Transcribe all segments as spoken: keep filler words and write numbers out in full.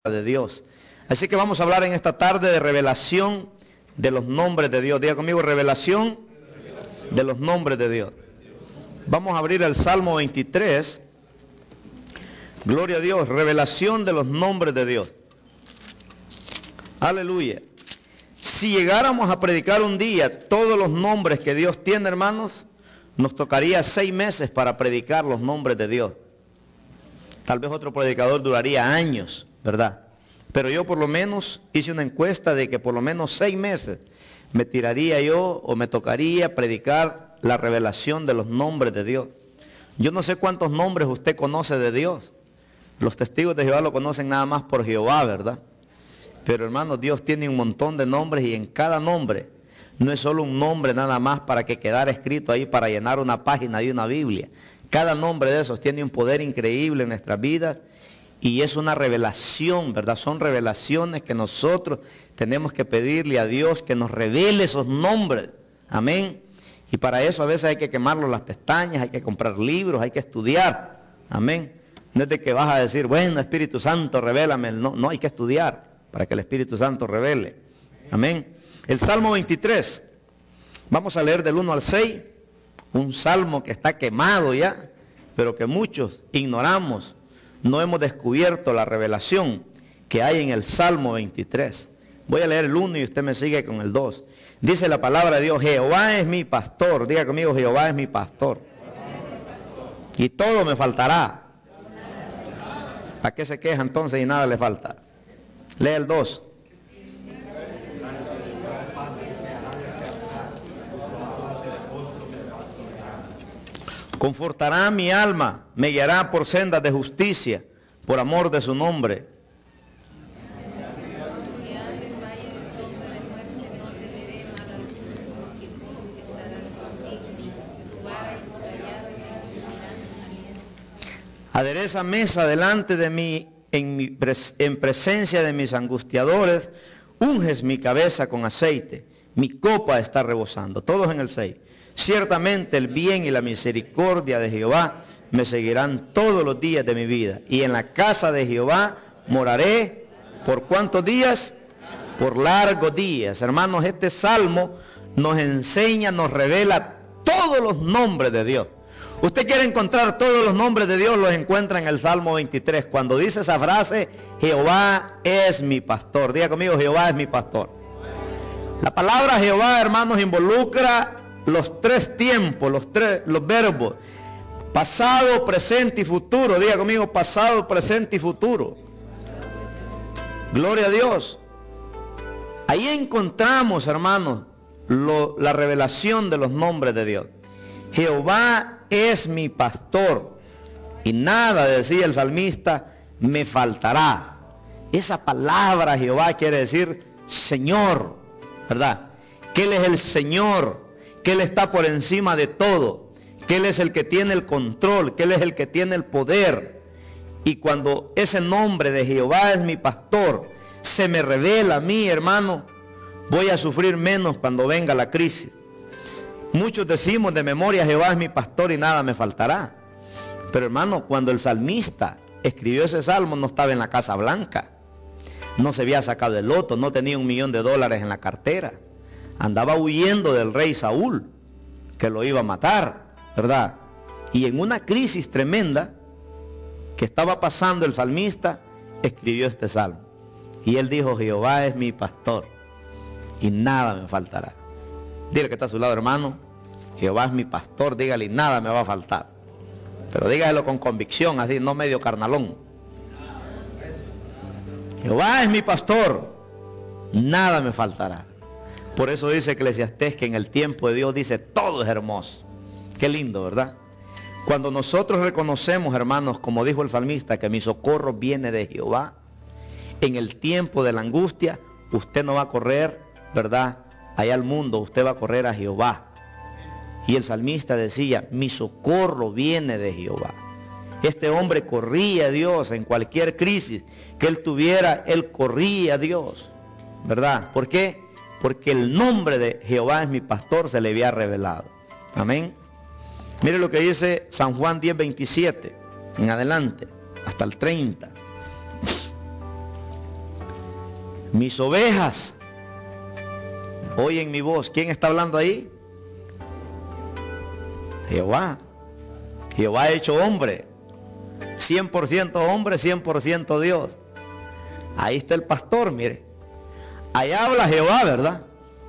de Dios. Así que vamos a hablar en esta tarde de revelación de los nombres de Dios. Diga conmigo, revelación de los nombres de Dios. Vamos a abrir el Salmo veintitrés. Gloria a Dios, revelación de los nombres de Dios. Aleluya. Si llegáramos a predicar un día todos los nombres que Dios tiene, hermanos, nos tocaría seis meses para predicar los nombres de Dios. Tal vez otro predicador duraría años, ¿verdad? Pero yo por lo menos hice una encuesta de que por lo menos seis meses me tiraría yo o me tocaría predicar la revelación de los nombres de Dios. Yo no sé cuántos nombres usted conoce de Dios. Los testigos de Jehová lo conocen nada más por Jehová, ¿verdad? Pero hermanos, Dios tiene un montón de nombres y en cada nombre no es solo un nombre nada más para que quedara escrito ahí para llenar una página de una Biblia. Cada nombre de esos tiene un poder increíble en nuestras vidas y es una revelación, ¿verdad? Son revelaciones que nosotros tenemos que pedirle a Dios que nos revele esos nombres. Amén. Y para eso a veces hay que quemarlo las pestañas, hay que comprar libros, hay que estudiar. Amén. No es de que vas a decir, bueno, Espíritu Santo, revélame. No, no hay que estudiar para que el Espíritu Santo revele. Amén. El Salmo veintitrés. Vamos a leer del uno al seis. Un salmo que está quemado ya, pero que muchos ignoramos. No hemos descubierto la revelación que hay en el Salmo veintitrés. Voy a leer el uno y usted me sigue con el dos. Dice la palabra de Dios, Jehová es mi pastor. Diga conmigo, Jehová es mi pastor. Y todo me faltará. ¿Para qué se queja entonces y nada le falta? Lee el dos. Confortará mi alma, me guiará por sendas de justicia, por amor de su nombre. Adereza mesa delante de mí en, mi pres en presencia de mis angustiadores, unges mi cabeza con aceite, mi copa está rebosando. Todos en el seis. Ciertamente el bien y la misericordia de Jehová me seguirán todos los días de mi vida. Y en la casa de Jehová moraré por cuántos días, por largos días. Hermanos, este salmo nos enseña, nos revela todos los nombres de Dios. Usted quiere encontrar todos los nombres de Dios, los encuentra en el Salmo veintitrés. Cuando dice esa frase, Jehová es mi pastor. Diga conmigo, Jehová es mi pastor. La palabra Jehová, hermanos, involucra los tres tiempos, los tres, los verbos, pasado, presente y futuro. Diga conmigo, pasado, presente y futuro. Gloria a Dios. Ahí encontramos, hermanos, lo, la revelación de los nombres de Dios. Jehová es mi pastor y nada, decía el salmista, me faltará. Esa palabra Jehová quiere decir Señor, ¿verdad? Que Él es el Señor, que Él está por encima de todo, que Él es el que tiene el control, que Él es el que tiene el poder. Y cuando ese nombre de Jehová es mi pastor se me revela a mí, hermano, voy a sufrir menos cuando venga la crisis. Muchos decimos de memoria, Jehová es mi pastor y nada me faltará. Pero hermano, cuando el salmista escribió ese salmo no estaba en la Casa Blanca, no se había sacado el loto, no tenía un millón de dólares en la cartera. Andaba huyendo del rey Saúl, que lo iba a matar, ¿verdad? Y en una crisis tremenda que estaba pasando el salmista, escribió este salmo. Y él dijo, Jehová es mi pastor y nada me faltará. Dile que está a su lado, hermano, Jehová es mi pastor, dígale, y nada me va a faltar. Pero dígalo con convicción, así, no medio carnalón. Jehová es mi pastor, nada me faltará. Por eso dice Eclesiastés que en el tiempo de Dios dice, todo es hermoso. Qué lindo, ¿verdad? Cuando nosotros reconocemos, hermanos, como dijo el salmista, que mi socorro viene de Jehová, en el tiempo de la angustia, usted no va a correr, ¿verdad?, allá al mundo, usted va a correr a Jehová. Y el salmista decía, mi socorro viene de Jehová. Este hombre corría a Dios en cualquier crisis que él tuviera, él corría a Dios, ¿verdad? ¿Por qué? Porque el nombre de Jehová es mi pastor se le había revelado. Amén. Mire lo que dice San Juan diez, veintisiete en adelante, hasta el treinta. mis ovejas oyen mi voz. ¿Quién está hablando ahí? Jehová. Jehová hecho hombre, cien por ciento hombre, cien por ciento Dios. Ahí está el pastor, mire. Ahí habla Jehová, ¿verdad?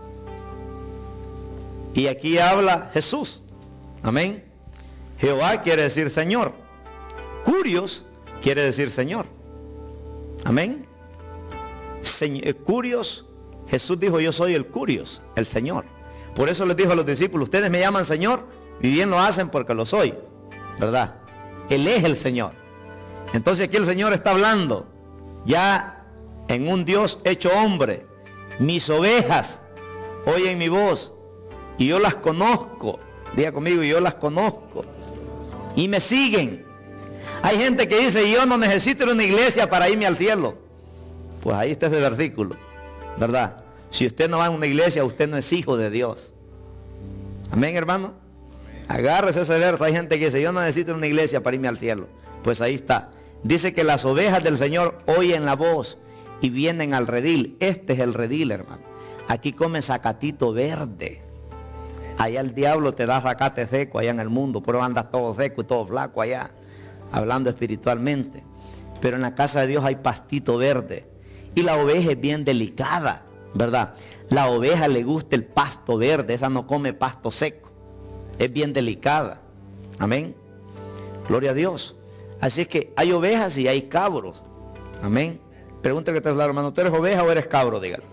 Y aquí habla Jesús. Amén. Jehová quiere decir Señor. Curios quiere decir Señor. Amén. Señor, Curios, Jesús dijo, yo soy el Curios, el Señor. Por eso les dijo a los discípulos, ustedes me llaman Señor y bien lo hacen porque lo soy, ¿verdad? Él es el Señor. Entonces aquí el Señor está hablando ya en un Dios hecho hombre. Mis ovejas oyen mi voz y yo las conozco. Diga conmigo, yo las conozco y me siguen. Hay gente que dice, yo no necesito una iglesia para irme al cielo. Pues ahí está ese versículo, ¿verdad? Si usted no va a una iglesia, usted no es hijo de Dios. Amén, hermano. Agárrese ese verso. Hay gente que dice, yo no necesito una iglesia para irme al cielo. Pues ahí está. Dice que las ovejas del Señor oyen la voz y vienen al redil. Este es el redil, hermano. Aquí come zacatito verde. Allá el diablo te da zacate seco allá en el mundo. Pero andas todo seco y todo flaco allá, hablando espiritualmente. Pero en la casa de Dios hay pastito verde. Y la oveja es bien delicada, ¿verdad? La oveja le gusta el pasto verde. Esa no come pasto seco. Es bien delicada. Amén. Gloria a Dios. Así es que hay ovejas y hay cabros. Amén. Pregúntale que te habla, hermano, ¿tú eres oveja o eres cabro? Dígale.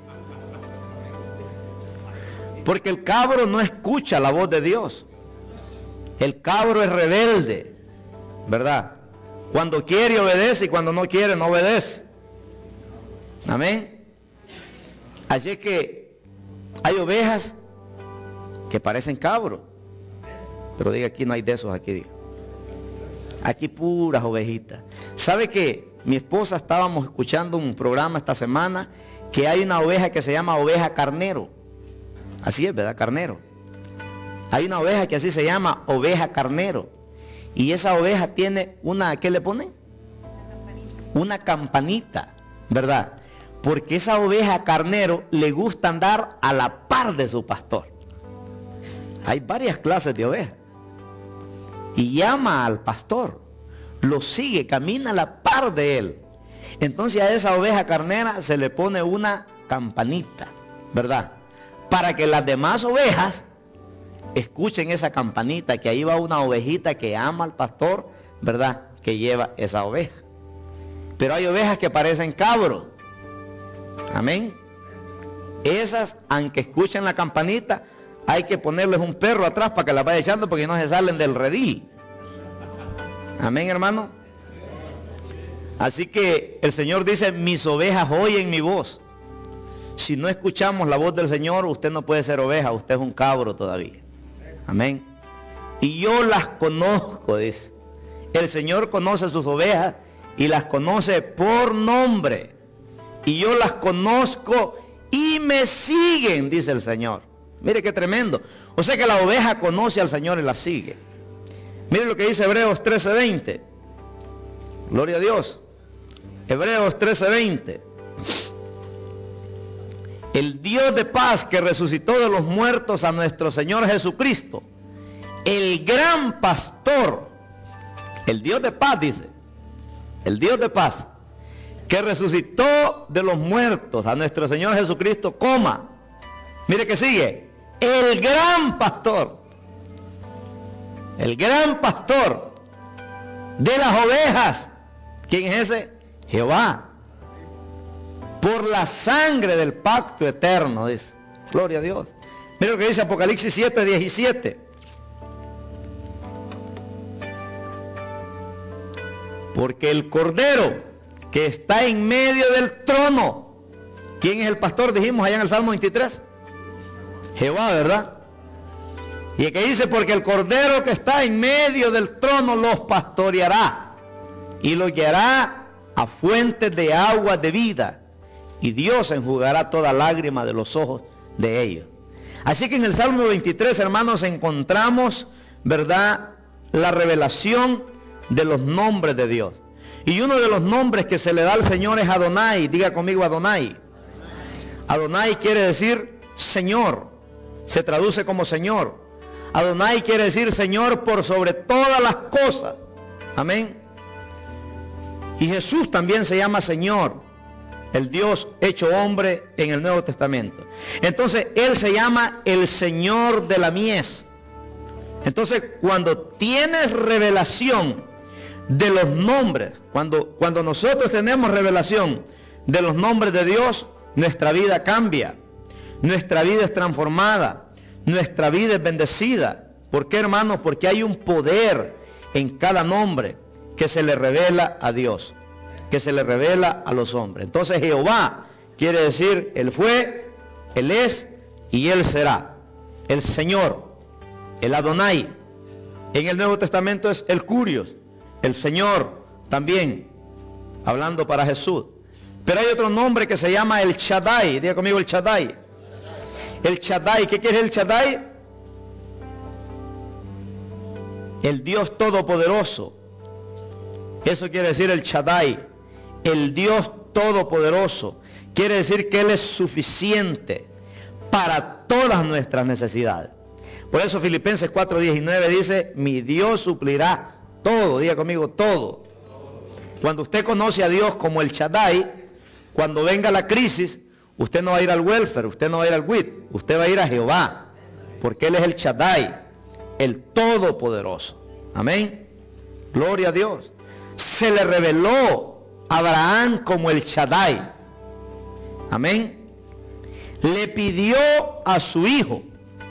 Porque el cabro no escucha la voz de Dios. El cabro es rebelde, ¿verdad? Cuando quiere obedece y cuando no quiere no obedece. Amén. Así es que hay ovejas que parecen cabros. Pero diga, aquí no hay de esos, aquí diga. Aquí puras ovejitas. ¿Sabe qué? Mi esposa estábamos escuchando un programa esta semana que hay una oveja que se llama oveja carnero. Así es, ¿verdad? Carnero. Hay una oveja que así se llama oveja carnero. Y esa oveja tiene una, ¿qué le ponen? Una campanita, ¿verdad? Porque esa oveja carnero le gusta andar a la par de su pastor. Hay varias clases de ovejas. Y llama al pastor, lo sigue, camina a la par de él. Entonces a esa oveja carnera se le pone una campanita, ¿verdad? Para que las demás ovejas escuchen esa campanita, que ahí va una ovejita que ama al pastor, ¿verdad? Que lleva esa oveja. Pero hay ovejas que parecen cabros. Amén. Esas, aunque escuchen la campanita, hay que ponerles un perro atrás para que la vaya echando porque no se salen del redil. Amén, hermano. Así que el Señor dice, mis ovejas oyen mi voz. Si no escuchamos la voz del Señor, usted no puede ser oveja, usted es un cabro todavía. Amén. Y yo las conozco, dice. El Señor conoce sus ovejas y las conoce por nombre. Y yo las conozco y me siguen, dice el Señor. Mire qué tremendo. O sea que la oveja conoce al Señor y la sigue. Mire lo que dice Hebreos trece veinte. Gloria a Dios. Hebreos trece veinte. El Dios de paz que resucitó de los muertos a nuestro Señor Jesucristo, el gran pastor, el Dios de paz, dice, el Dios de paz, que resucitó de los muertos a nuestro Señor Jesucristo, coma, mire que sigue, el gran pastor, el gran pastor de las ovejas. ¿Quién es ese? Jehová. Por la sangre del pacto eterno, dice. Gloria a Dios. Mira lo que dice Apocalipsis siete diecisiete. Porque el Cordero que está en medio del trono. ¿Quién es el pastor? Dijimos allá en el Salmo veintitrés. Jehová, ¿verdad? Y el que dice, porque el Cordero que está en medio del trono los pastoreará y los guiará a fuentes de agua de vida, y Dios enjugará toda lágrima de los ojos de ellos. Así que en el Salmo veintitrés, hermanos, encontramos, ¿verdad?, la revelación de los nombres de Dios. Y uno de los nombres que se le da al Señor es Adonai. Diga conmigo Adonai. Adonai quiere decir Señor, se traduce como Señor. Adonai quiere decir Señor por sobre todas las cosas. Amén. Y Jesús también se llama Señor, el Dios hecho hombre en el Nuevo Testamento. Entonces Él se llama el Señor de la mies. Entonces cuando tienes revelación de los nombres, cuando, cuando nosotros tenemos revelación de los nombres de Dios, nuestra vida cambia, nuestra vida es transformada, nuestra vida es bendecida. ¿Por qué, hermanos? Porque hay un poder en cada nombre que se le revela a Dios, que se le revela a los hombres. Entonces Jehová quiere decir Él fue, Él es y Él será. El Señor, el Adonai. En el Nuevo Testamento es el Curios, el Señor también, hablando para Jesús. Pero hay otro nombre que se llama el Shaddai. Diga conmigo el Shaddai. El Shaddai, ¿qué quiere el Shaddai? El Dios Todopoderoso. Eso quiere decir el Shaddai, el Dios Todopoderoso. Quiere decir que Él es suficiente para todas nuestras necesidades. Por eso Filipenses cuatro diecinueve dice, mi Dios suplirá todo. Diga conmigo, todo. Cuando usted conoce a Dios como el Shaddai, cuando venga la crisis, usted no va a ir al welfare, usted no va a ir al W I T, usted va a ir a Jehová, porque Él es el Shaddai, el Todopoderoso. Amén. Gloria a Dios. Se le reveló a Abraham como el Shaddai. Amén. Le pidió a su hijo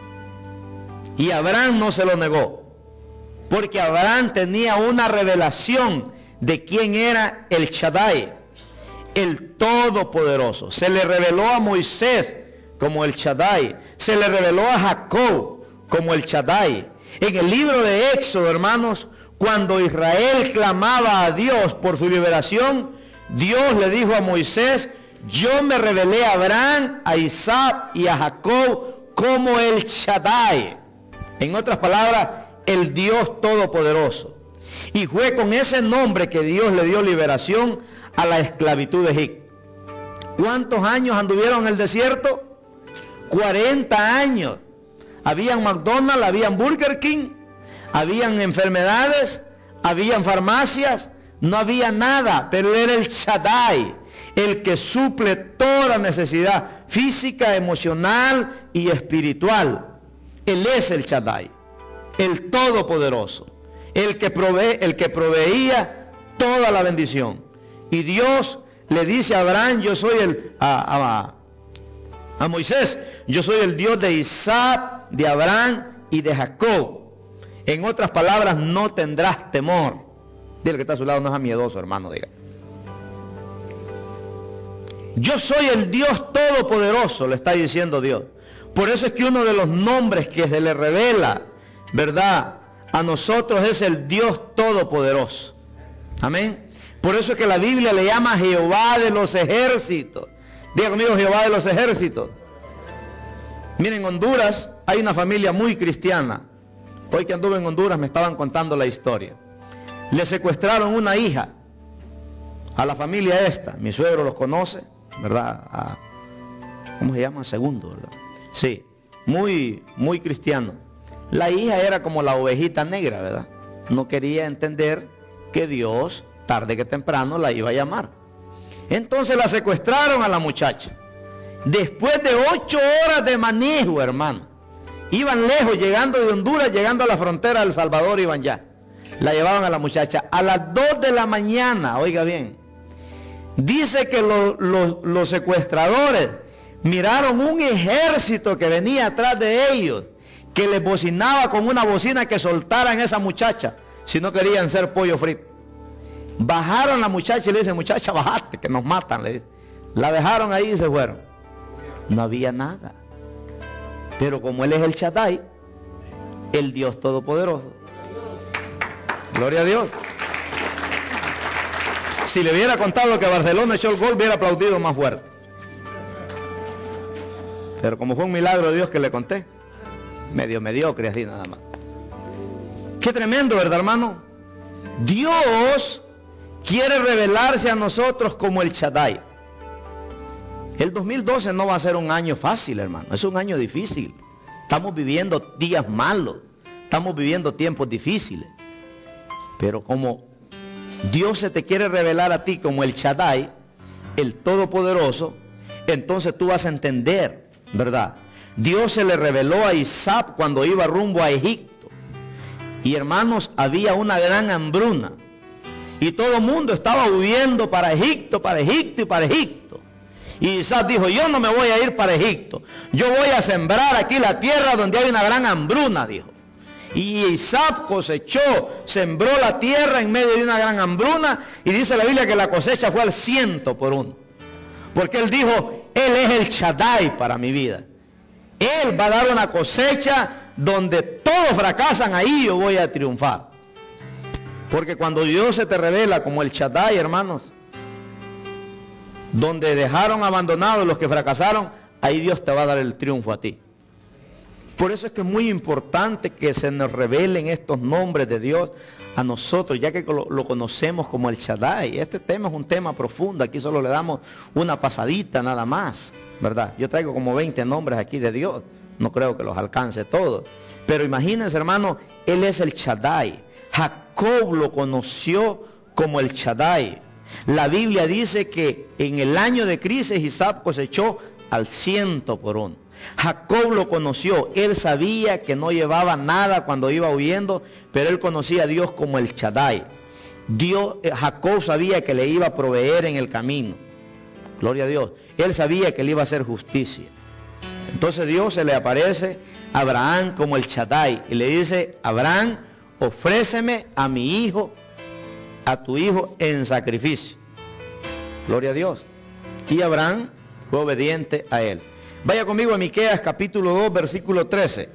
y Abraham no se lo negó, porque Abraham tenía una revelación de quién era el Shaddai, el Todopoderoso. Se le reveló a Moisés como el Shaddai, se le reveló a Jacob como el Shaddai. En el libro de Éxodo, hermanos, cuando Israel clamaba a Dios por su liberación, Dios le dijo a Moisés, yo me revelé a Abraham, a Isaac y a Jacob como el Shaddai. En otras palabras, el Dios Todopoderoso. Y fue con ese nombre que Dios le dio liberación a la esclavitud de Egipto. ¿Cuántos años anduvieron en el desierto? cuarenta años. Habían McDonald's, habían Burger King, habían enfermedades, habían farmacias, no había nada, pero era el Shaddai, el que suple toda necesidad física, emocional y espiritual. Él es el Shaddai, el Todopoderoso, el que provee, el que proveía toda la bendición. Y Dios le dice a Abraham, yo soy el, a, a, a Moisés, yo soy el Dios de Isaac, de Abraham y de Jacob. En otras palabras, no tendrás temor. Dile que está a su lado, no es miedoso, hermano, diga. Yo soy el Dios Todopoderoso, le está diciendo Dios. Por eso es que uno de los nombres que se le revela, ¿verdad?, a nosotros es el Dios Todopoderoso. Amén. Por eso es que la Biblia le llama Jehová de los ejércitos. Diga conmigo, Jehová de los ejércitos. Miren, en Honduras hay una familia muy cristiana. Hoy que anduve en Honduras me estaban contando la historia. Le secuestraron una hija a la familia esta. Mi suegro los conoce, ¿verdad? A, ¿cómo se llama? Segundo, ¿verdad? Sí, muy, muy cristiano. La hija era como la ovejita negra, ¿verdad? No quería entender que Dios, tarde que temprano, la iba a llamar. Entonces la secuestraron a la muchacha. Después de ocho horas de manejo, hermano. Iban lejos, llegando de Honduras, llegando a la frontera de El Salvador, iban ya. La llevaban a la muchacha. A las dos de la mañana, oiga bien, dice que lo, lo, los secuestradores miraron un ejército que venía atrás de ellos, que les bocinaba con una bocina que soltaran a esa muchacha, si no querían ser pollo frito. Bajaron a la muchacha y le dicen, muchacha, bajate, que nos matan, le dicen. La dejaron ahí y se fueron. No había nada. Pero como Él es el Shaddai, el Dios Todopoderoso. Gloria a Dios. Si le hubiera contado que Barcelona echó el gol, hubiera aplaudido más fuerte. Pero como fue un milagro de Dios que le conté, medio mediocre así nada más. Qué tremendo, ¿verdad, hermano? Dios quiere revelarse a nosotros como el Shaddai. El dos mil doce no va a ser un año fácil, hermano. Es un año difícil. Estamos viviendo días malos. Estamos viviendo tiempos difíciles. Pero como Dios se te quiere revelar a ti como el Shaddai, el Todopoderoso, entonces tú vas a entender, ¿verdad? Dios se le reveló a Isaac cuando iba rumbo a Egipto. Y hermanos, había una gran hambruna. Y todo el mundo estaba huyendo para Egipto, para Egipto y para Egipto. Y Isaac dijo, yo no me voy a ir para Egipto. Yo voy a sembrar aquí la tierra donde hay una gran hambruna, dijo. Y Isaac cosechó, sembró la tierra en medio de una gran hambruna. Y dice la Biblia que la cosecha fue al ciento por uno. Porque él dijo, él es el Shaddai para mi vida. Él va a dar una cosecha donde todos fracasan, ahí yo voy a triunfar. Porque cuando Dios se te revela como el Shaddai, hermanos, donde dejaron abandonados los que fracasaron, ahí Dios te va a dar el triunfo a ti. Por eso es que es muy importante que se nos revelen estos nombres de Dios a nosotros, ya que lo, lo conocemos como el Shaddai. Este tema es un tema profundo, aquí solo le damos una pasadita nada más, ¿verdad? Yo traigo como veinte nombres aquí de Dios, no creo que los alcance todos. Pero imagínense, hermano, Él es el Shaddai. Jacob lo conoció como el Shaddai. La Biblia dice que en el año de crisis Isaac cosechó al ciento por uno. Jacob lo conoció, él sabía que no llevaba nada cuando iba huyendo, pero él conocía a Dios como el Shaddai. Dios, Jacob sabía que le iba a proveer en el camino. Gloria a Dios. Él sabía que le iba a hacer justicia. Entonces Dios se le aparece a Abraham como el Shaddai y le dice, Abraham, ofréceme a mi hijo, a tu hijo en sacrificio. Gloria a Dios. Y Abraham fue obediente a él. Vaya conmigo a Miqueas capítulo dos, versículo trece.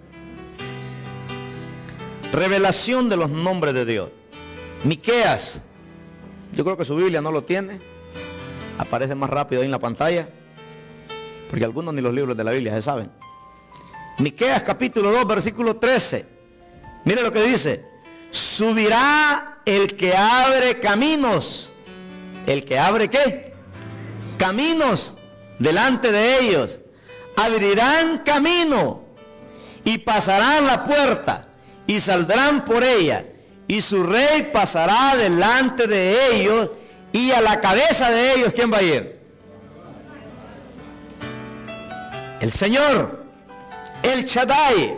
Revelación de los nombres de Dios. Miqueas, yo creo que su Biblia no lo tiene. Aparece más rápido ahí en la pantalla, porque algunos ni los libros de la Biblia se saben. Miqueas capítulo dos, versículo trece. Mire lo que dice. Subirá el que abre caminos. ¿El que abre qué? Caminos delante de ellos. Abrirán camino y pasarán la puerta y saldrán por ella, y su rey pasará delante de ellos, y a la cabeza de ellos, ¿quién va a ir? El Señor, el Shaddai.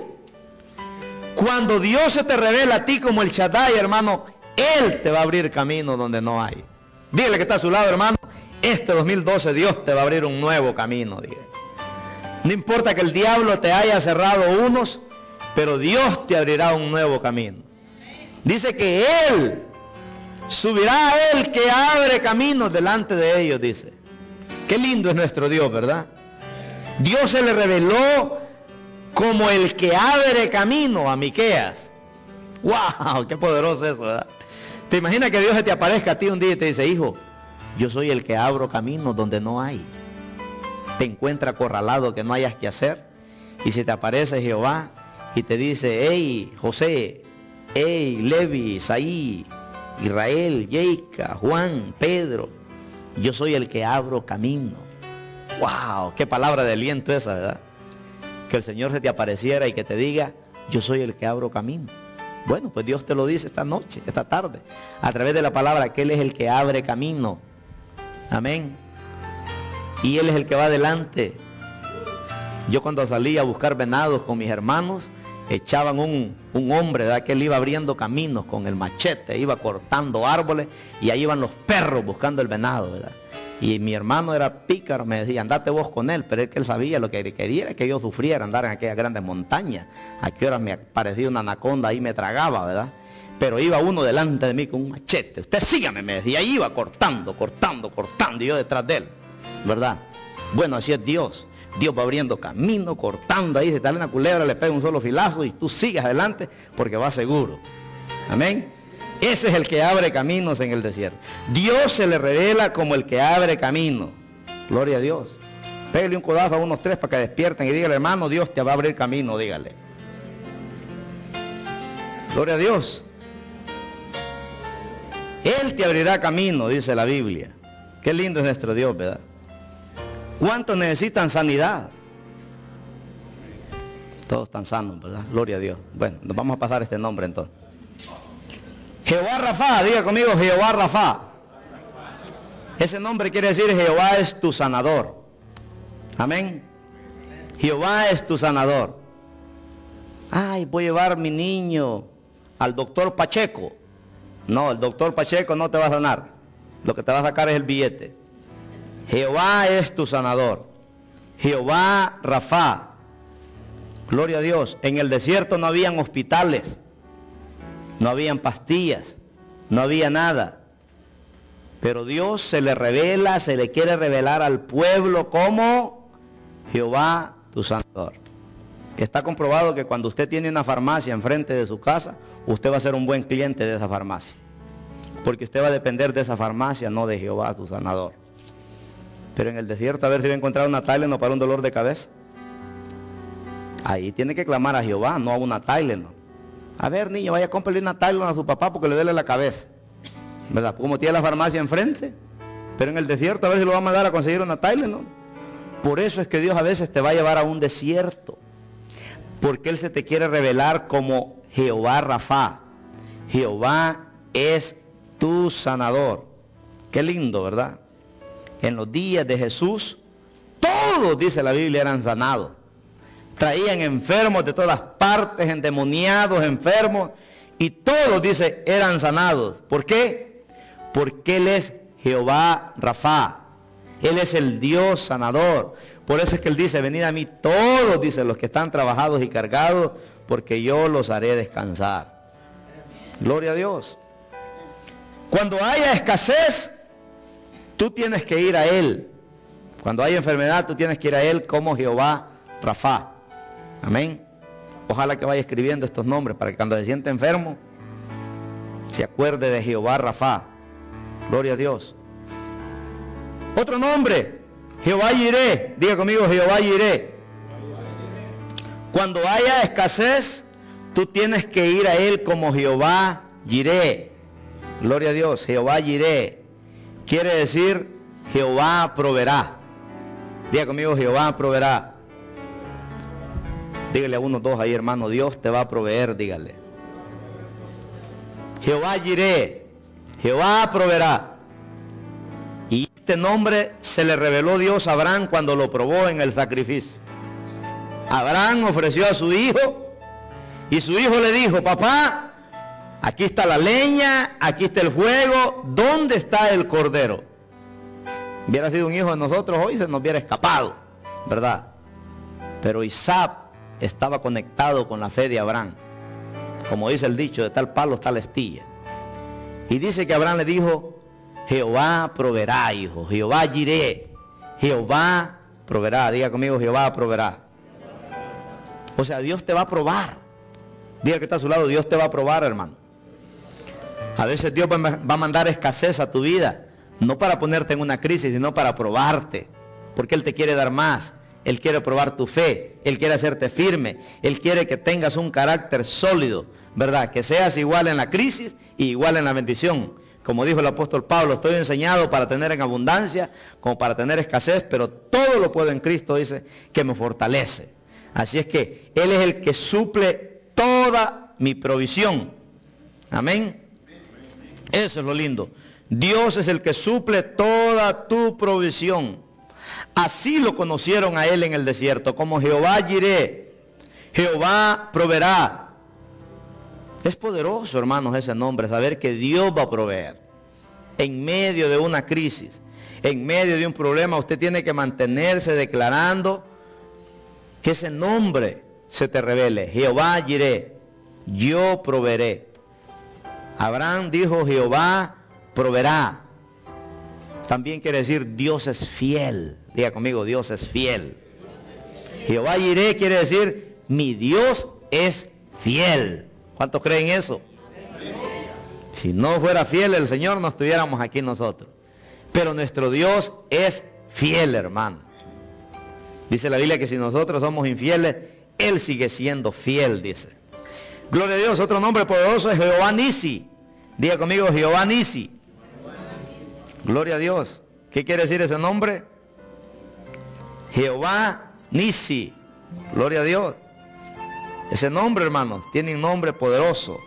Cuando Dios se te revela a ti como el Shaddai, hermano, Él te va a abrir camino donde no hay. Dile que está a su lado, hermano, este dos mil doce Dios te va a abrir un nuevo camino, dile. No importa que el diablo te haya cerrado unos, pero Dios te abrirá un nuevo camino. Dice que Él subirá a Él que abre caminos delante de ellos, dice. Qué lindo es nuestro Dios, ¿verdad? Dios se le reveló como el que abre camino a Miqueas. ¡Wow! ¡Qué poderoso eso!, ¿verdad? ¿Te imaginas que Dios se te aparezca a ti un día y te dice, hijo, yo soy el que abro caminos donde no hay? Te encuentra acorralado que no hayas que hacer, y se te aparece Jehová y te dice, hey José, hey Levi, Isaí, Israel, Jeica, Juan, Pedro, yo soy el que abro camino. Wow, qué palabra de aliento esa, ¿verdad? Que el Señor se te apareciera y que te diga, yo soy el que abro camino. Bueno, pues Dios te lo dice esta noche, esta tarde, a través de la palabra, que Él es el que abre camino. Amén. Y Él es el que va adelante. Yo cuando salí a buscar venados con mis hermanos, echaban un, un hombre, ¿verdad?, que él iba abriendo caminos con el machete, iba cortando árboles, y ahí iban los perros buscando el venado, ¿verdad? Y mi hermano era pícaro, me decía, andate vos con él, pero es que él sabía lo que quería era que yo sufriera andar en aquellas grandes montañas. A qué hora me parecía una anaconda y me tragaba, ¿verdad? Pero iba uno delante de mí con un machete. Usted sígame, me decía, y iba cortando, cortando, cortando, y yo detrás de él, ¿verdad? Bueno, así es Dios. Dios va abriendo camino, cortando ahí, si te sale una culebra, le pega un solo filazo y tú sigues adelante porque va seguro. Amén. Ese es el que abre caminos en el desierto. Dios se le revela como el que abre camino. Gloria a Dios. Pégale un codazo a unos tres para que despierten y dígale, hermano, Dios te va a abrir camino, dígale. Gloria a Dios. Él te abrirá camino, dice la Biblia. Qué lindo es nuestro Dios, ¿verdad? ¿Cuántos necesitan sanidad? Todos están sanos, ¿verdad? Gloria a Dios. Bueno, nos vamos a pasar este nombre entonces. Jehová Rafa, diga conmigo, Jehová Rafa. Ese nombre quiere decir Jehová es tu sanador. Amén. Jehová es tu sanador. Ay, voy a llevar a mi niño al doctor Pacheco. No, el doctor Pacheco no te va a sanar. Lo que te va a sacar es el billete. Jehová es tu sanador. Jehová Rafa. Gloria a Dios. En el desierto no habían hospitales, no habían pastillas, no había nada. Pero Dios se le revela, se le quiere revelar al pueblo como Jehová tu sanador. Está comprobado que cuando usted tiene una farmacia enfrente de su casa, usted va a ser un buen cliente de esa farmacia. Porque usted va a depender de esa farmacia, no de Jehová su sanador. Pero en el desierto a ver si va a encontrar una Tylenol para un dolor de cabeza. Ahí tiene que clamar a Jehová, no a una Tylenol. A ver, niño, vaya a comprarle una Tylenol a su papá porque le duele la cabeza. ¿Verdad? Como tiene la farmacia enfrente. Pero en el desierto a ver si lo va a mandar a conseguir una Tylenol. Por eso es que Dios a veces te va a llevar a un desierto. Porque Él se te quiere revelar como Jehová Rafa. Jehová es tu sanador. Qué lindo, ¿verdad? En los días de Jesús, todos, dice la Biblia, eran sanados. Traían enfermos de todas partes, endemoniados, enfermos, y todos, dice, eran sanados. ¿Por qué? Porque Él es Jehová Rafa. Él es el Dios sanador. Por eso es que Él dice, venid a mí todos, dice, los que están trabajados y cargados, porque yo los haré descansar. Gloria a Dios. Cuando haya escasez, tú tienes que ir a Él. Cuando hay enfermedad, tú tienes que ir a Él como Jehová Rafa. Amén. Ojalá que vaya escribiendo estos nombres para que cuando se siente enfermo, se acuerde de Jehová Rafa. Gloria a Dios. Otro nombre, Jehová Jireh. Diga conmigo, Jehová Jireh. Cuando haya escasez, tú tienes que ir a Él como Jehová Jireh. Gloria a Dios, Jehová Jireh. Quiere decir, Jehová proveerá. Diga conmigo, Jehová proveerá. Dígale a uno, dos ahí, hermano, Dios te va a proveer, dígale. Jehová Jireh, Jehová proveerá. Y este nombre se le reveló Dios a Abraham cuando lo probó en el sacrificio. Abraham ofreció a su hijo y su hijo le dijo, papá, aquí está la leña, aquí está el fuego, ¿dónde está el cordero? Hubiera sido un hijo de nosotros hoy, se nos hubiera escapado, ¿verdad? Pero Isaac estaba conectado con la fe de Abraham. Como dice el dicho, de tal palo está la astilla. Y dice que Abraham le dijo, Jehová proveerá, hijo, Jehová Jireh, Jehová proveerá. Diga conmigo, Jehová proveerá. O sea, Dios te va a probar. Diga que está a su lado, Dios te va a probar, hermano. A veces Dios va a mandar escasez a tu vida, no para ponerte en una crisis, sino para probarte, porque Él te quiere dar más. Él quiere probar tu fe, Él quiere hacerte firme, Él quiere que tengas un carácter sólido, ¿verdad? Que seas igual en la crisis y igual en la bendición. Como dijo el apóstol Pablo, estoy enseñado para tener en abundancia, como para tener escasez, pero todo lo puedo en Cristo, dice, que me fortalece. Así es que Él es el que suple toda mi provisión. Amén. Eso es lo lindo. Dios es el que suple toda tu provisión. Así lo conocieron a Él en el desierto, como Jehová Jireh, Jehová proveerá. Es poderoso, hermanos, ese nombre, saber que Dios va a proveer. En medio de una crisis, en medio de un problema, usted tiene que mantenerse declarando que ese nombre se te revele. Jehová Jireh, yo proveeré. Abraham dijo, Jehová proveerá. También quiere decir, Dios es fiel. Diga conmigo, Dios es fiel. Jehová Jireh quiere decir, mi Dios es fiel. ¿Cuántos creen eso? Si no fuera fiel el Señor, no estuviéramos aquí nosotros. Pero nuestro Dios es fiel, hermano. Dice la Biblia que si nosotros somos infieles, Él sigue siendo fiel, dice. Gloria a Dios. Otro nombre poderoso es Jehová Nisi. Diga conmigo, Jehová Nisi. Gloria a Dios. ¿Qué quiere decir ese nombre? Jehová Nisi. Gloria a Dios. Ese nombre, hermanos, tiene un nombre poderoso.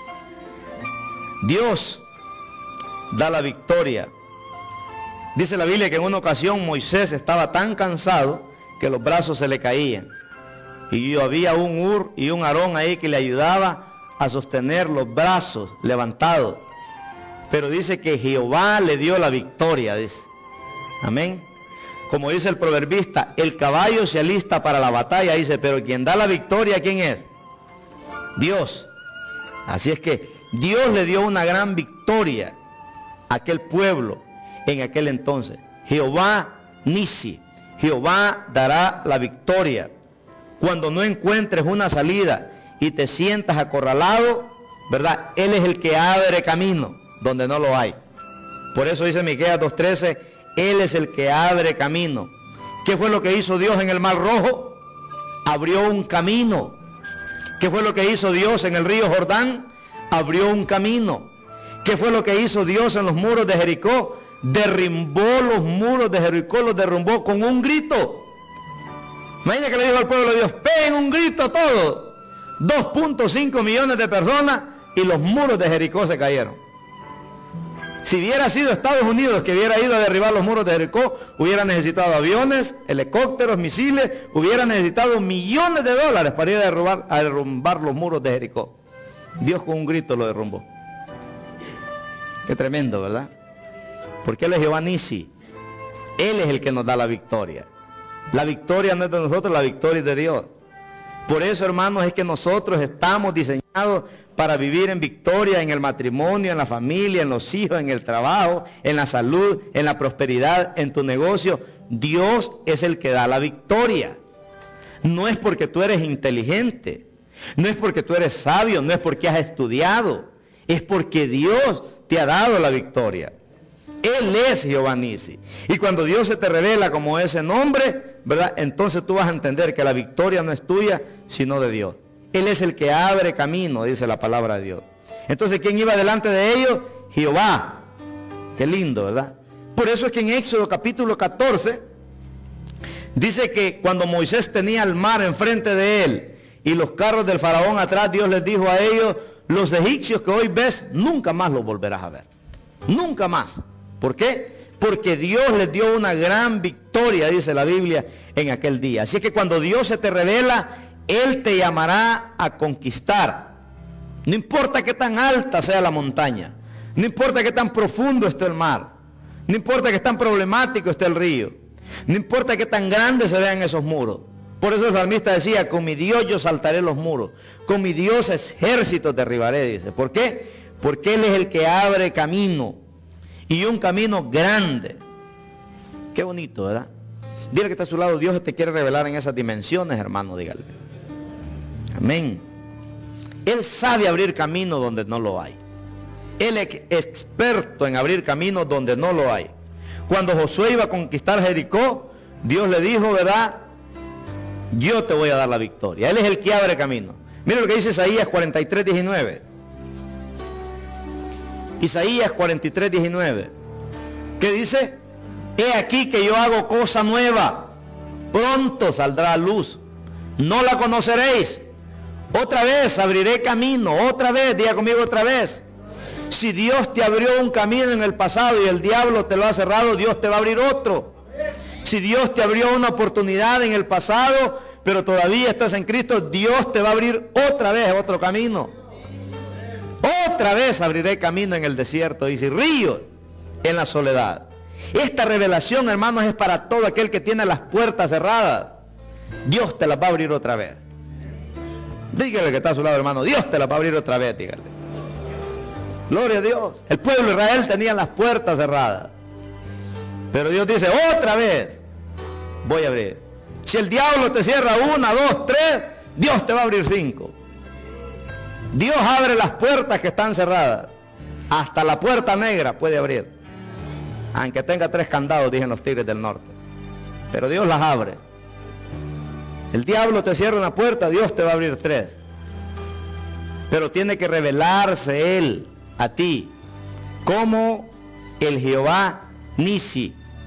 Dios da la victoria. Dice la Biblia que en una ocasión Moisés estaba tan cansado que los brazos se le caían. Y había un Ur y un Aarón ahí que le ayudaba a sostener los brazos levantados. Pero dice que Jehová le dio la victoria, dice. Amén. Como dice el proverbista, el caballo se alista para la batalla, dice, pero quien da la victoria, ¿quién es? Dios. Así es que Dios le dio una gran victoria a aquel pueblo en aquel entonces. Jehová Nisi. Jehová dará la victoria. Cuando no encuentres una salida y te sientas acorralado, ¿verdad? Él es el que abre camino donde no lo hay. Por eso dice Miqueas dos trece, Él es el que abre camino. ¿Qué fue lo que hizo Dios en el Mar Rojo? Abrió un camino. ¿Qué fue lo que hizo Dios en el río Jordán? Abrió un camino. ¿Qué fue lo que hizo Dios en los muros de Jericó? Derrimbó los muros de Jericó, los derrumbó con un grito. Imagínate que le dijo al pueblo de Dios, peguen un grito todos. dos punto cinco millones de personas y los muros de Jericó se cayeron. Si hubiera sido Estados Unidos que hubiera ido a derribar los muros de Jericó, hubiera necesitado aviones, helicópteros, misiles, hubiera necesitado millones de dólares para ir a derrumbar, a derrumbar los muros de Jericó. Dios con un grito lo derrumbó. Qué tremendo, ¿verdad? Porque Él es Jehová Nisi. Él es el que nos da la victoria. La victoria no es de nosotros, la victoria es de Dios. Por eso, hermanos, es que nosotros estamos diseñados para vivir en victoria en el matrimonio, en la familia, en los hijos, en el trabajo, en la salud, en la prosperidad, en tu negocio. Dios es el que da la victoria. No es porque tú eres inteligente, no es porque tú eres sabio, no es porque has estudiado, es porque Dios te ha dado la victoria. Él es Jehová Nisi. Y cuando Dios se te revela como ese nombre, ¿verdad? Entonces tú vas a entender que la victoria no es tuya, sino de Dios. Él es el que abre camino, dice la palabra de Dios. Entonces, ¿quién iba delante de ellos? Jehová. Qué lindo, ¿verdad? Por eso es que en Éxodo capítulo catorce, dice que cuando Moisés tenía el mar enfrente de él y los carros del faraón atrás, Dios les dijo a ellos, los egipcios que hoy ves, nunca más los volverás a ver. Nunca más. ¿Por qué? Porque Dios les dio una gran victoria, dice la Biblia, en aquel día. Así que cuando Dios se te revela, Él te llamará a conquistar. No importa qué tan alta sea la montaña, no importa qué tan profundo esté el mar, no importa qué tan problemático esté el río, no importa qué tan grandes se vean esos muros. Por eso el salmista decía, con mi Dios yo saltaré los muros, con mi Dios ejércitos derribaré, dice. ¿Por qué? Porque Él es el que abre camino. Y un camino grande. Qué bonito, ¿verdad? Dile que está a su lado, Dios te quiere revelar en esas dimensiones, hermano, dígale. Amén. Él sabe abrir camino donde no lo hay. Él es experto en abrir camino donde no lo hay. Cuando Josué iba a conquistar Jericó, Dios le dijo, ¿verdad? Yo te voy a dar la victoria. Él es el que abre camino. Mira lo que dice Isaías cuarenta y tres, diecinueve. Isaías cuarenta y tres, diecinueve. ¿Qué dice? He aquí que yo hago cosa nueva. Pronto saldrá a luz. No la conoceréis. Otra vez abriré camino. Otra vez, diga conmigo otra vez. Si Dios te abrió un camino en el pasado y el diablo te lo ha cerrado, Dios te va a abrir otro. Si Dios te abrió una oportunidad en el pasado, pero todavía estás en Cristo, Dios te va a abrir otra vez otro camino. Otra vez abriré camino en el desierto, dice, ríos en la soledad. Esta revelación, hermanos, es para todo aquel que tiene las puertas cerradas. Dios te las va a abrir otra vez. Dígale que está a su lado, hermano, Dios te las va a abrir otra vez, dígale. Gloria a Dios. El pueblo de Israel tenía las puertas cerradas. Pero Dios dice, otra vez voy a abrir. Si el diablo te cierra una, dos, tres, Dios te va a abrir cinco. Dios abre las puertas que están cerradas. Hasta la puerta negra puede abrir. Aunque tenga tres candados, dicen los tigres del norte. Pero Dios las abre. El diablo te cierra una puerta, Dios te va a abrir tres. Pero tiene que revelarse Él a ti como el Jehová Nisi.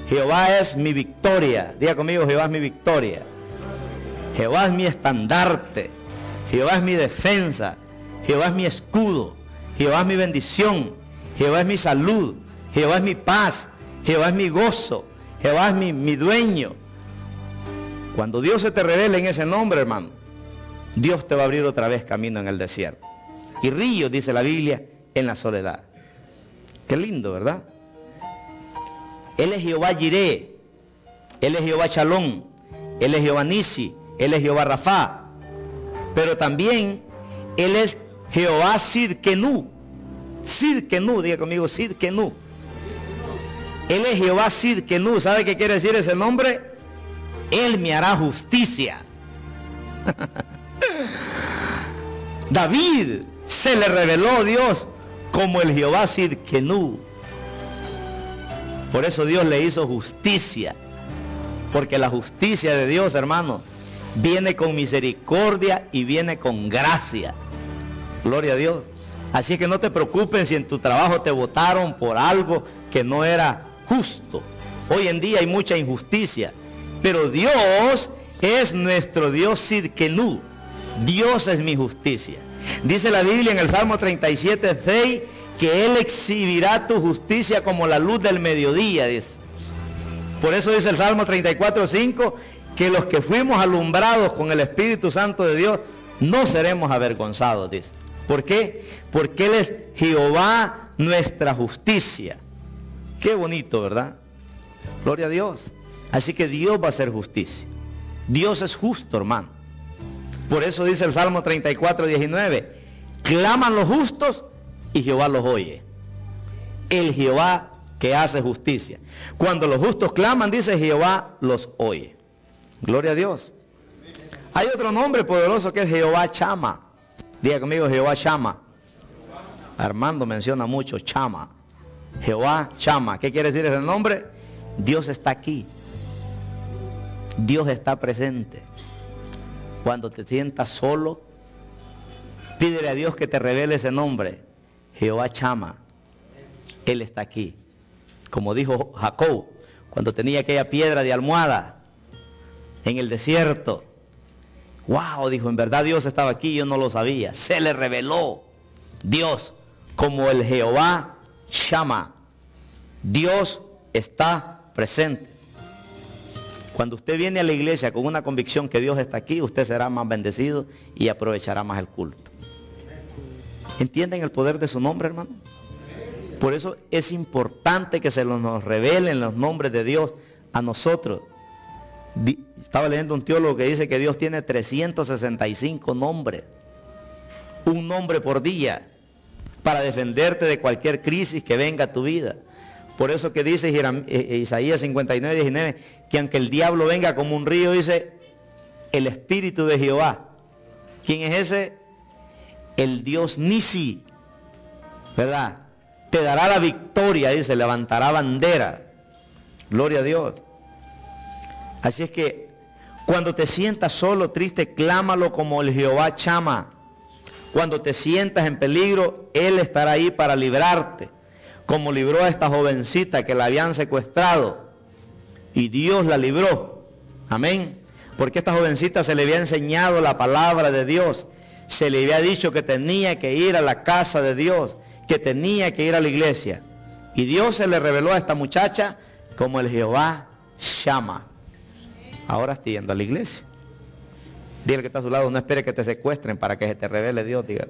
Jehová es mi victoria. Diga conmigo, Jehová es mi victoria. Jehová es mi estandarte. Jehová es mi defensa. Jehová es mi escudo. Jehová es mi bendición. Jehová es mi salud. Jehová es mi paz. Jehová es mi gozo. Jehová es mi, mi dueño. Cuando Dios se te revela en ese nombre, hermano, Dios te va a abrir otra vez camino en el desierto. Y ríos, dice la Biblia, en la soledad. Qué lindo, ¿verdad? Él es Jehová Jireh. Él es Jehová Shalom. Él es Jehová Nisi. Él es Jehová Rafa. Pero también Él es Jehová Sidkenu. Sidkenu, diga conmigo, Sidkenu. Él es Jehová Sidkenu. ¿Sabe qué quiere decir ese nombre? Él me hará justicia. David se le reveló a Dios como el Jehová Sidkenu. Por eso Dios le hizo justicia. Porque la justicia de Dios, hermano, viene con misericordia y viene con gracia. Gloria a Dios. Así que no te preocupes si en tu trabajo te votaron por algo que no era justo. Hoy en día hay mucha injusticia. Pero Dios es nuestro Dios Sidkenu. Dios es mi justicia. Dice la Biblia en el Salmo treinta y siete, seis, que Él exhibirá tu justicia como la luz del mediodía, dice. Por eso dice el Salmo treinta y cuatro, cinco, que los que fuimos alumbrados con el Espíritu Santo de Dios, no seremos avergonzados, dice. ¿Por qué? Porque Él es Jehová nuestra justicia. Qué bonito, ¿verdad? Gloria a Dios. Así que Dios va a hacer justicia. Dios es justo, hermano. Por eso dice el Salmo treinta y cuatro, diecinueve, claman los justos y Jehová los oye. El Jehová que hace justicia. Cuando los justos claman, dice, Jehová los oye. Gloria a Dios. Hay otro nombre poderoso que es Jehová Chama. Diga conmigo, Jehová Chama. Armando menciona mucho Chama. Jehová Chama. ¿Qué quiere decir ese nombre? Dios está aquí. Dios está presente. Cuando te sientas solo, pídele a Dios que te revele ese nombre. Jehová Chama. Él está aquí. Como dijo Jacob, cuando tenía aquella piedra de almohada en el desierto. Wow, dijo, en verdad Dios estaba aquí, yo no lo sabía. Se le reveló Dios como el Jehová Chama. Dios está presente. Cuando usted viene a la iglesia con una convicción que Dios está aquí, usted será más bendecido y aprovechará más el culto. ¿Entienden el poder de su nombre, hermano? Por eso es importante que se nos revelen los nombres de Dios a nosotros. Estaba leyendo un teólogo que dice que Dios tiene trescientos sesenta y cinco nombres. Un nombre por día para defenderte de cualquier crisis que venga a tu vida. Por eso que dice Isaías cincuenta y nueve, diecinueve, que aunque el diablo venga como un río, dice, el Espíritu de Jehová. ¿Quién es ese? El Dios Nisi, ¿verdad? Te dará la victoria, dice, levantará bandera. Gloria a Dios. Así es que cuando te sientas solo, triste, clámalo como el Jehová Chama. Cuando te sientas en peligro, Él estará ahí para librarte. Como libró a esta jovencita que la habían secuestrado. Y Dios la libró. Amén. Porque a esta jovencita se le había enseñado la palabra de Dios. Se le había dicho que tenía que ir a la casa de Dios. Que tenía que ir a la iglesia. Y Dios se le reveló a esta muchacha como el Jehová Shama. Ahora estoy yendo a la iglesia. Dile que está a su lado, no espere que te secuestren para que se te revele Dios, dígale.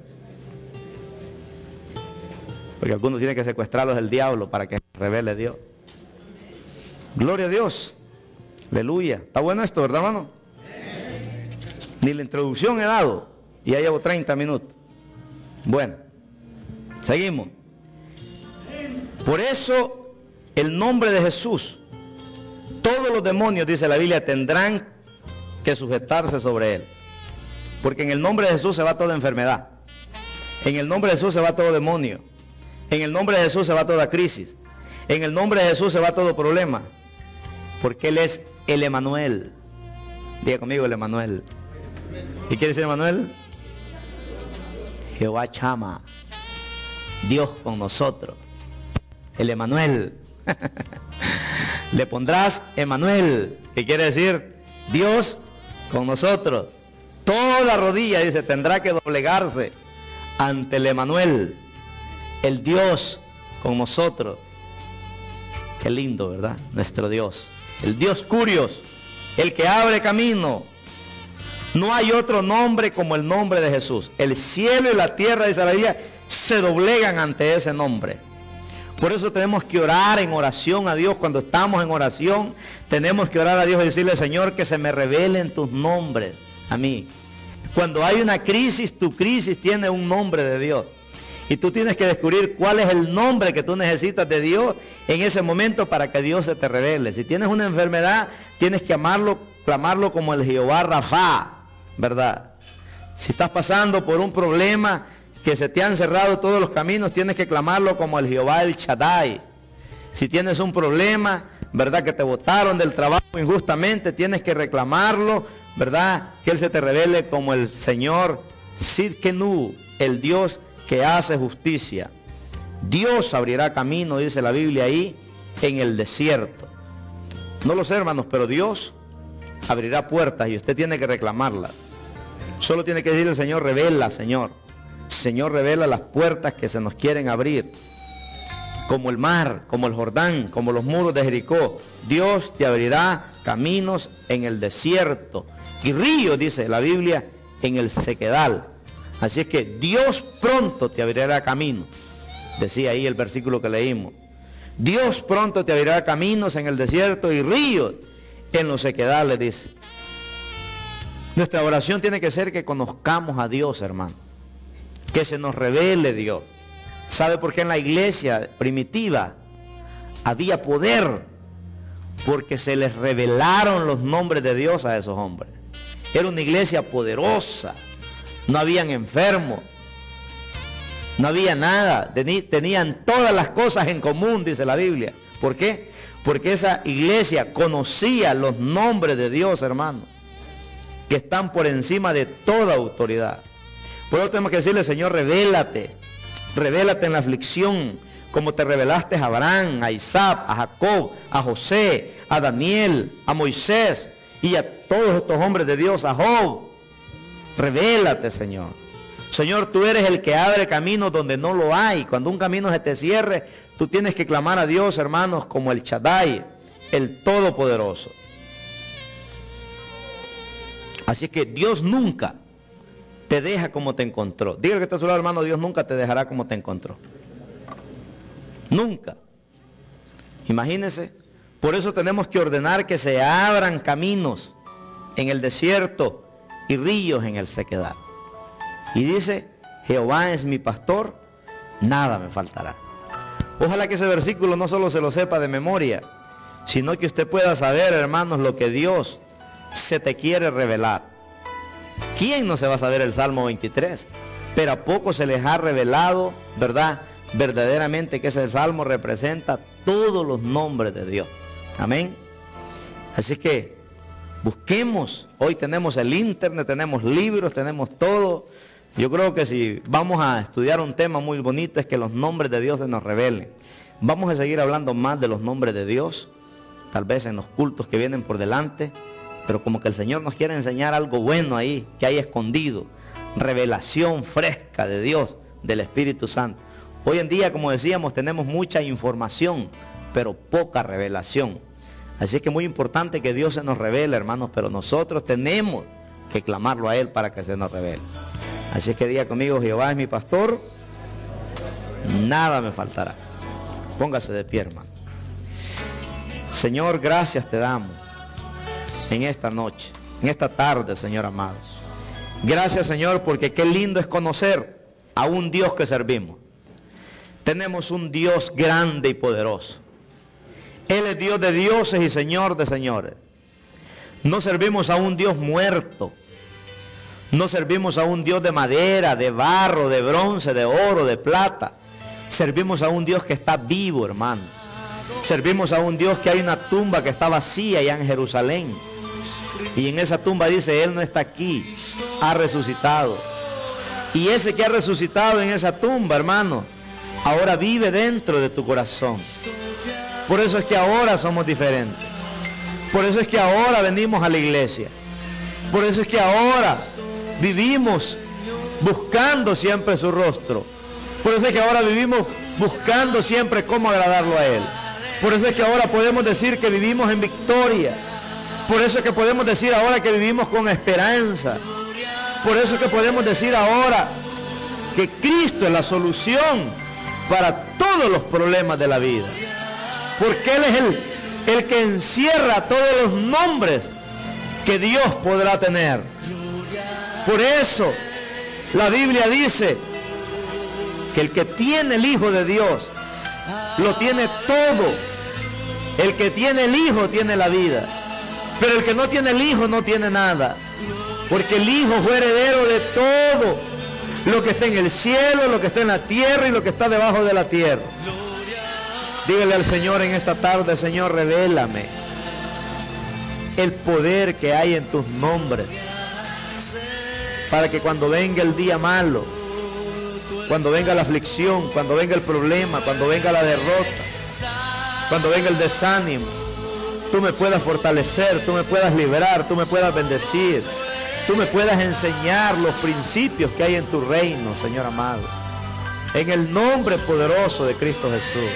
Porque algunos tienen que secuestrarlos el diablo para que se revele Dios. Gloria a Dios. Aleluya. Está bueno esto, ¿verdad, hermano? Ni la introducción he dado. Y ya llevo treinta minutos. Bueno, seguimos. Por eso el nombre de Jesús, todos los demonios, dice la Biblia, tendrán que sujetarse sobre él. Porque en el nombre de Jesús se va toda enfermedad. En el nombre de Jesús se va todo demonio. En el nombre de Jesús se va toda crisis. En el nombre de Jesús se va todo problema. Porque Él es el Emanuel. Diga conmigo, el Emanuel. ¿Qué quiere decir Emanuel? Jehová Chama. Dios con nosotros. El Emanuel. Le pondrás Emmanuel, que quiere decir Dios con nosotros. Toda rodilla, dice, tendrá que doblegarse ante el Emmanuel, el Dios con nosotros. Qué lindo, ¿verdad? Nuestro Dios, el Dios Curios, el que abre camino. No hay otro nombre como el nombre de Jesús. El cielo y la tierra, dice la Biblia, se doblegan ante ese nombre. Por eso tenemos que orar en oración a Dios. Cuando estamos en oración, tenemos que orar a Dios y decirle: Señor, que se me revelen tus nombres a mí. Cuando hay una crisis, tu crisis tiene un nombre de Dios. Y tú tienes que descubrir cuál es el nombre que tú necesitas de Dios en ese momento para que Dios se te revele. Si tienes una enfermedad, tienes que amarlo, clamarlo como el Jehová Rafa, ¿verdad? Si estás pasando por un problema que se te han cerrado todos los caminos, tienes que clamarlo como el Jehová El Shaddai. Si tienes un problema, ¿verdad?, que te botaron del trabajo injustamente, tienes que reclamarlo, ¿verdad?, que Él se te revele como el Señor Sidkenu, el Dios que hace justicia. Dios abrirá camino, dice la Biblia ahí, en el desierto. No lo sé, hermanos, pero Dios abrirá puertas y usted tiene que reclamarlas. Solo tiene que decirle: Señor, revela, Señor. Señor, revela las puertas que se nos quieren abrir. Como el mar, como el Jordán, como los muros de Jericó. Dios te abrirá caminos en el desierto. Y ríos, dice la Biblia, en el sequedal. Así es que Dios pronto te abrirá camino. Decía ahí el versículo que leímos. Dios pronto te abrirá caminos en el desierto y ríos en los sequedales, dice. Nuestra oración tiene que ser que conozcamos a Dios, hermano. Que se nos revele Dios. ¿Sabe por qué en la iglesia primitiva había poder? Porque se les revelaron los nombres de Dios a esos hombres. Era una iglesia poderosa. No habían enfermos. No había nada. Tenían todas las cosas en común, dice la Biblia. ¿Por qué? Porque esa iglesia conocía los nombres de Dios, hermano, que están por encima de toda autoridad. Por eso tenemos que decirle: Señor, revélate. Revélate en la aflicción, como te revelaste a Abraham, a Isaac, a Jacob, a José, a Daniel, a Moisés y a todos estos hombres de Dios, a Job. Revélate, Señor. Señor, tú eres el que abre caminos donde no lo hay. Cuando un camino se te cierre, tú tienes que clamar a Dios, hermanos, como el Shaddai, el Todopoderoso. Así que Dios nunca te deja como te encontró. Dígale que está a su lado, hermano: Dios nunca te dejará como te encontró. Nunca. Imagínense. Por eso tenemos que ordenar que se abran caminos en el desierto y ríos en el sequedad. Y dice: Jehová es mi pastor, nada me faltará. Ojalá que ese versículo no solo se lo sepa de memoria, sino que usted pueda saber, hermanos, lo que Dios se te quiere revelar. ¿Quién no se va a saber el Salmo veintitrés? Pero a poco se les ha revelado, ¿verdad?, verdaderamente que ese Salmo representa todos los nombres de Dios. Amén. Así que busquemos. Hoy tenemos el internet, tenemos libros, tenemos todo. Yo creo que si vamos a estudiar un tema muy bonito es que los nombres de Dios se nos revelen. Vamos a seguir hablando más de los nombres de Dios, tal vez en los cultos que vienen por delante. Pero como que el Señor nos quiere enseñar algo bueno ahí, que hay escondido. Revelación fresca de Dios, del Espíritu Santo. Hoy en día, como decíamos, tenemos mucha información, pero poca revelación. Así que es muy importante que Dios se nos revele, hermanos, pero nosotros tenemos que clamarlo a Él para que se nos revele. Así que diga conmigo: Jehová es mi pastor, nada me faltará. Póngase de pie, hermano. Señor, gracias te damos en esta noche, en esta tarde, Señor amado. Gracias, Señor, porque qué lindo es conocer a un Dios que servimos. Tenemos un Dios grande y poderoso. Él es Dios de dioses y Señor de señores. No servimos a un Dios muerto. No servimos a un Dios de madera, de barro, de bronce, de oro, de plata. Servimos a un Dios que está vivo, hermano. Servimos a un Dios que hay una tumba que está vacía allá en Jerusalén. Y en esa tumba dice: Él no está aquí, ha resucitado. Y ese que ha resucitado en esa tumba, hermano, ahora vive dentro de tu corazón. Por eso es que ahora somos diferentes. Por eso es que ahora venimos a la iglesia. Por eso es que ahora vivimos buscando siempre su rostro. Por eso es que ahora vivimos buscando siempre cómo agradarlo a Él. Por eso es que ahora podemos decir que vivimos en victoria. Por eso es que podemos decir ahora que vivimos con esperanza. Por eso es que podemos decir ahora que Cristo es la solución para todos los problemas de la vida. Porque Él es el, el que encierra todos los nombres que Dios podrá tener. Por eso la Biblia dice que el que tiene el Hijo de Dios lo tiene todo. El que tiene el Hijo tiene la vida. Pero el que no tiene el Hijo no tiene nada. Porque el Hijo fue heredero de todo lo que está en el cielo, lo que está en la tierra y lo que está debajo de la tierra. Dígale al Señor en esta tarde: Señor, revélame el poder que hay en tus nombres, para que cuando venga el día malo, cuando venga la aflicción, cuando venga el problema, cuando venga la derrota, cuando venga el desánimo, tú me puedas fortalecer, tú me puedas liberar, tú me puedas bendecir, tú me puedas enseñar los principios que hay en tu reino, Señor amado. En el nombre poderoso de Cristo Jesús.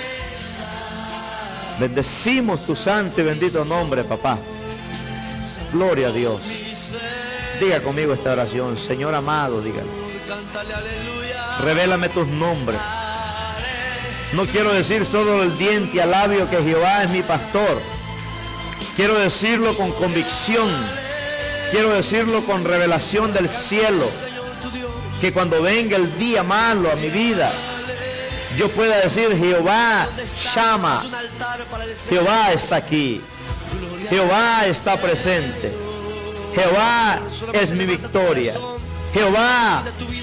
Bendecimos tu santo y bendito nombre, papá. Gloria a Dios. Diga conmigo esta oración: Señor amado, dígale, revélame tus nombres. No quiero decir solo el diente al labio que Jehová es mi pastor. Quiero decirlo con convicción. Quiero decirlo con revelación del cielo. Que cuando venga el día malo a mi vida, yo pueda decir: Jehová llama, Jehová está aquí, Jehová está presente, Jehová es mi victoria, Jehová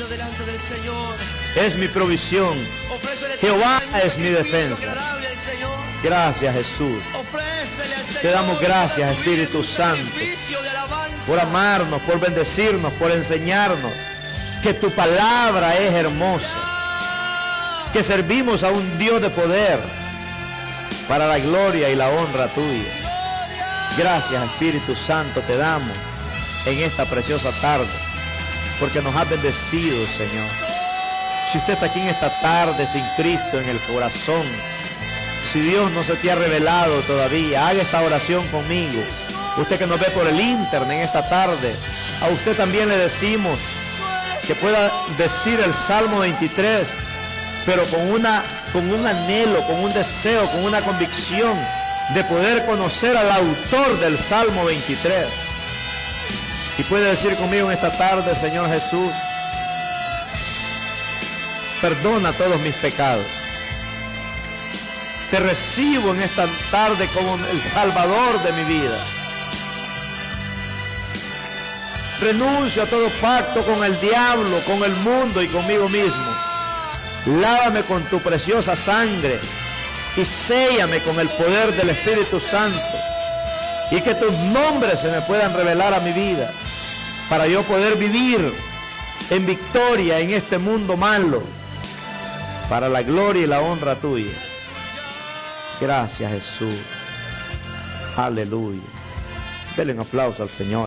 es mi provisión, Jehová es mi defensa. Gracias, Jesús. Te damos gracias, Espíritu Santo, por amarnos, por bendecirnos, por enseñarnos que tu palabra es hermosa, que servimos a un Dios de poder para la gloria y la honra tuya. Gracias, Espíritu Santo, te damos en esta preciosa tarde, porque nos has bendecido, Señor. Si usted está aquí en esta tarde sin Cristo en el corazón, si Dios no se te ha revelado todavía, haga esta oración conmigo. Usted que nos ve por el internet en esta tarde, a usted también le decimos que pueda decir el Salmo veintitrés, pero con, una, con un anhelo, con un deseo, con una convicción de poder conocer al autor del Salmo veintitrés. Y puede decir conmigo en esta tarde: Señor Jesús, perdona todos mis pecados. Te recibo en esta tarde como el Salvador de mi vida. Renuncio a todo pacto con el diablo, con el mundo y conmigo mismo. Lávame con tu preciosa sangre y séllame con el poder del Espíritu Santo, y que tus nombres se me puedan revelar a mi vida, para yo poder vivir en victoria en este mundo malo, para la gloria y la honra tuya. Gracias, Jesús. Aleluya. Denle un aplauso al Señor.